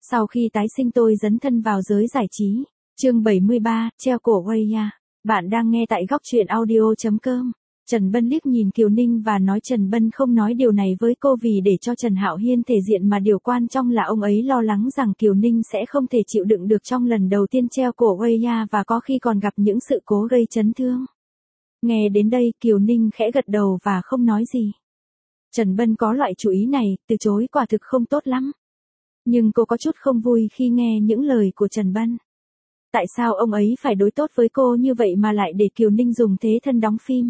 Sau khi tái sinh tôi dấn thân vào giới giải trí. Chương 73, treo cổ Weya. Bạn đang nghe tại góc truyện audio.com. Trần Bân liếc nhìn Kiều Ninh và nói Trần Bân không nói điều này với cô vì để cho Trần Hạo Hiên thể diện, mà điều quan trọng là ông ấy lo lắng rằng Kiều Ninh sẽ không thể chịu đựng được trong lần đầu tiên treo cổ Weya và có khi còn gặp những sự cố gây chấn thương. Nghe đến đây Kiều Ninh khẽ gật đầu và không nói gì. Trần Bân có loại chủ ý này, từ chối quả thực không tốt lắm. Nhưng cô có chút không vui khi nghe những lời của Trần Bân. Tại sao ông ấy phải đối tốt với cô như vậy mà lại để Kiều Ninh dùng thế thân đóng phim?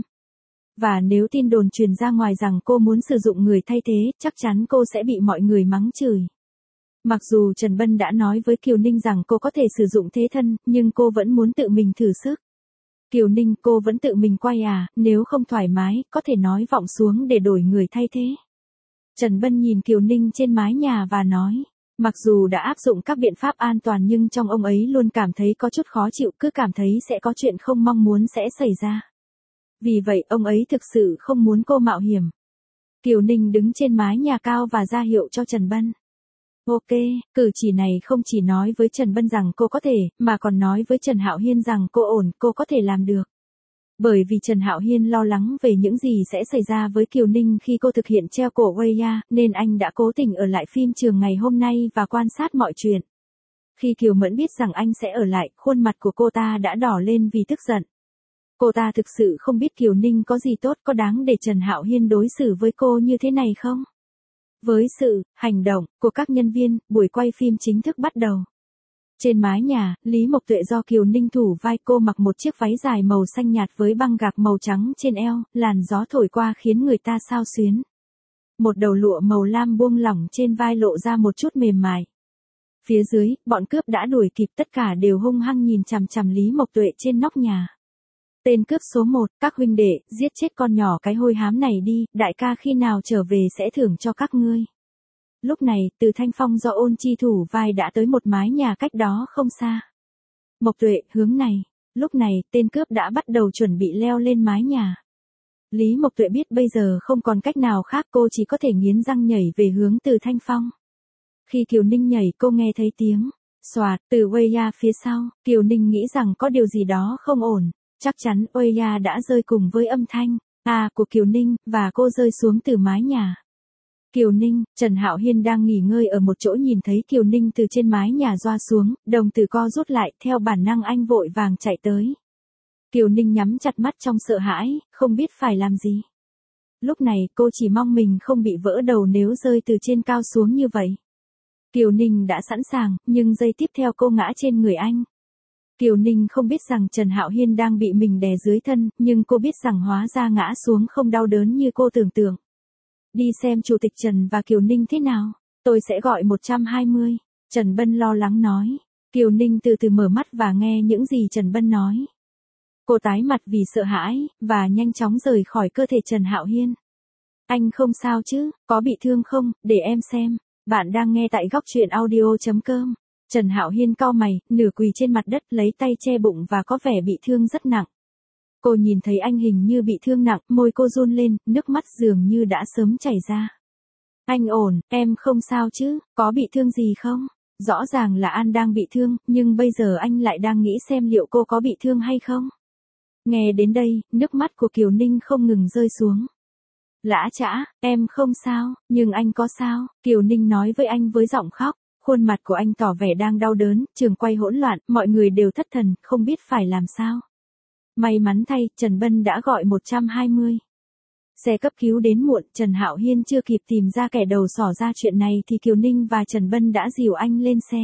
Và nếu tin đồn truyền ra ngoài rằng cô muốn sử dụng người thay thế, chắc chắn cô sẽ bị mọi người mắng chửi. Mặc dù Trần Bân đã nói với Kiều Ninh rằng cô có thể sử dụng thế thân, nhưng cô vẫn muốn tự mình thử sức. Kiều Ninh, cô vẫn tự mình quay à, nếu không thoải mái, có thể nói vọng xuống để đổi người thay thế. Trần Bân nhìn Kiều Ninh trên mái nhà và nói, mặc dù đã áp dụng các biện pháp an toàn nhưng trong ông ấy luôn cảm thấy có chút khó chịu, cứ cảm thấy sẽ có chuyện không mong muốn sẽ xảy ra. Vì vậy ông ấy thực sự không muốn cô mạo hiểm. Kiều Ninh đứng trên mái nhà cao và ra hiệu cho Trần Bân. Ok, cử chỉ này không chỉ nói với Trần Bân rằng cô có thể, mà còn nói với Trần Hạo Hiên rằng cô ổn, cô có thể làm được. Bởi vì Trần Hạo Hiên lo lắng về những gì sẽ xảy ra với Kiều Ninh khi cô thực hiện treo cổ Weya, nên anh đã cố tình ở lại phim trường ngày hôm nay và quan sát mọi chuyện. Khi Kiều Mẫn biết rằng anh sẽ ở lại, khuôn mặt của cô ta đã đỏ lên vì tức giận. Cô ta thực sự không biết Kiều Ninh có gì tốt, có đáng để Trần Hạo Hiên đối xử với cô như thế này không? Với sự hành động của các nhân viên, buổi quay phim chính thức bắt đầu. Trên mái nhà, Lý Mộc Tuệ do Kiều Ninh thủ vai, cô mặc một chiếc váy dài màu xanh nhạt với băng gạc màu trắng trên eo, làn gió thổi qua khiến người ta xao xuyến. Một đầu lụa màu lam buông lỏng trên vai lộ ra một chút mềm mại. Phía dưới, bọn cướp đã đuổi kịp, tất cả đều hung hăng nhìn chằm chằm Lý Mộc Tuệ trên nóc nhà. Tên cướp số 1, các huynh đệ, giết chết con nhỏ cái hôi hám này đi, đại ca khi nào trở về sẽ thưởng cho các ngươi. Lúc này, Từ Thanh Phong do Ôn Chi thủ vai đã tới một mái nhà cách đó không xa. Mộc Tuệ, hướng này. Lúc này, tên cướp đã bắt đầu chuẩn bị leo lên mái nhà. Lý Mộc Tuệ biết bây giờ không còn cách nào khác, cô chỉ có thể nghiến răng nhảy về hướng Từ Thanh Phong. Khi Kiều Ninh nhảy, cô nghe thấy tiếng xoạt từ Weya phía sau. Kiều Ninh nghĩ rằng có điều gì đó không ổn. Chắc chắn Weya đã rơi cùng với âm thanh của Kiều Ninh, và cô rơi xuống từ mái nhà. Kiều Ninh, Trần Hạo Hiên đang nghỉ ngơi ở một chỗ nhìn thấy Kiều Ninh từ trên mái nhà doa xuống, đồng tử co rút lại, theo bản năng anh vội vàng chạy tới. Kiều Ninh nhắm chặt mắt trong sợ hãi, không biết phải làm gì. Lúc này cô chỉ mong mình không bị vỡ đầu nếu rơi từ trên cao xuống như vậy. Kiều Ninh đã sẵn sàng, nhưng giây tiếp theo cô ngã trên người anh. Kiều Ninh không biết rằng Trần Hạo Hiên đang bị mình đè dưới thân, nhưng cô biết rằng hóa ra ngã xuống không đau đớn như cô tưởng tượng. Đi xem Chủ tịch Trần và Kiều Ninh thế nào, tôi sẽ gọi 120, Trần Bân lo lắng nói. Kiều Ninh từ từ mở mắt và nghe những gì Trần Bân nói. Cô tái mặt vì sợ hãi, và nhanh chóng rời khỏi cơ thể Trần Hạo Hiên. Anh không sao chứ, có bị thương không, để em xem. Bạn đang nghe tại góc truyện audio.com. Trần Hạo Hiên cau mày, nửa quỳ trên mặt đất, lấy tay che bụng và có vẻ bị thương rất nặng. Cô nhìn thấy anh hình như bị thương nặng, môi cô run lên, nước mắt dường như đã sớm chảy ra. Anh ổn, em không sao chứ, có bị thương gì không? Rõ ràng là An đang bị thương, nhưng bây giờ anh lại đang nghĩ xem liệu cô có bị thương hay không. Nghe đến đây, nước mắt của Kiều Ninh không ngừng rơi xuống. Lã chã, em không sao, nhưng anh có sao? Kiều Ninh nói với anh với giọng khóc. Khuôn mặt của anh tỏ vẻ đang đau đớn, trường quay hỗn loạn, mọi người đều thất thần, không biết phải làm sao. May mắn thay, Trần Bân đã gọi 120. Xe cấp cứu đến muộn, Trần Hạo Hiên chưa kịp tìm ra kẻ đầu sỏ ra chuyện này thì Kiều Ninh và Trần Bân đã dìu anh lên xe.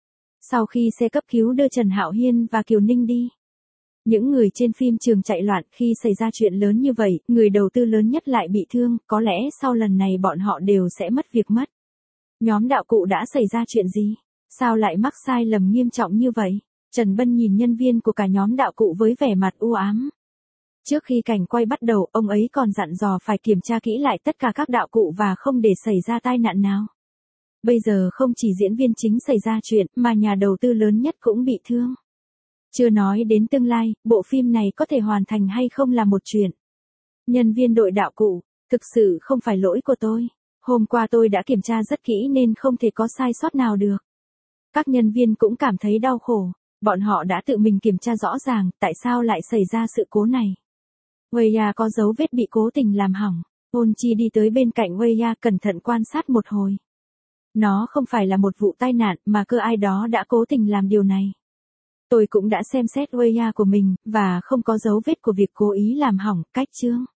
Sau khi xe cấp cứu đưa Trần Hạo Hiên và Kiều Ninh đi, những người trên phim trường chạy loạn. Khi xảy ra chuyện lớn như vậy, người đầu tư lớn nhất lại bị thương, có lẽ sau lần này bọn họ đều sẽ mất việc mất. Nhóm đạo cụ đã xảy ra chuyện gì? Sao lại mắc sai lầm nghiêm trọng như vậy? Trần Bân nhìn nhân viên của cả nhóm đạo cụ với vẻ mặt u ám. Trước khi cảnh quay bắt đầu, ông ấy còn dặn dò phải kiểm tra kỹ lại tất cả các đạo cụ và không để xảy ra tai nạn nào. Bây giờ không chỉ diễn viên chính xảy ra chuyện, mà nhà đầu tư lớn nhất cũng bị thương. Chưa nói đến tương lai, bộ phim này có thể hoàn thành hay không là một chuyện. Nhân viên đội đạo cụ, thực sự không phải lỗi của tôi. Hôm qua tôi đã kiểm tra rất kỹ nên không thể có sai sót nào được. Các nhân viên cũng cảm thấy đau khổ, bọn họ đã tự mình kiểm tra rõ ràng tại sao lại xảy ra sự cố này. Weya có dấu vết bị cố tình làm hỏng. Onchi đi tới bên cạnh Weya cẩn thận quan sát một hồi. Nó không phải là một vụ tai nạn mà cơ ai đó đã cố tình làm điều này. Tôi cũng đã xem xét Weya của mình và không có dấu vết của việc cố ý làm hỏng, cách chương.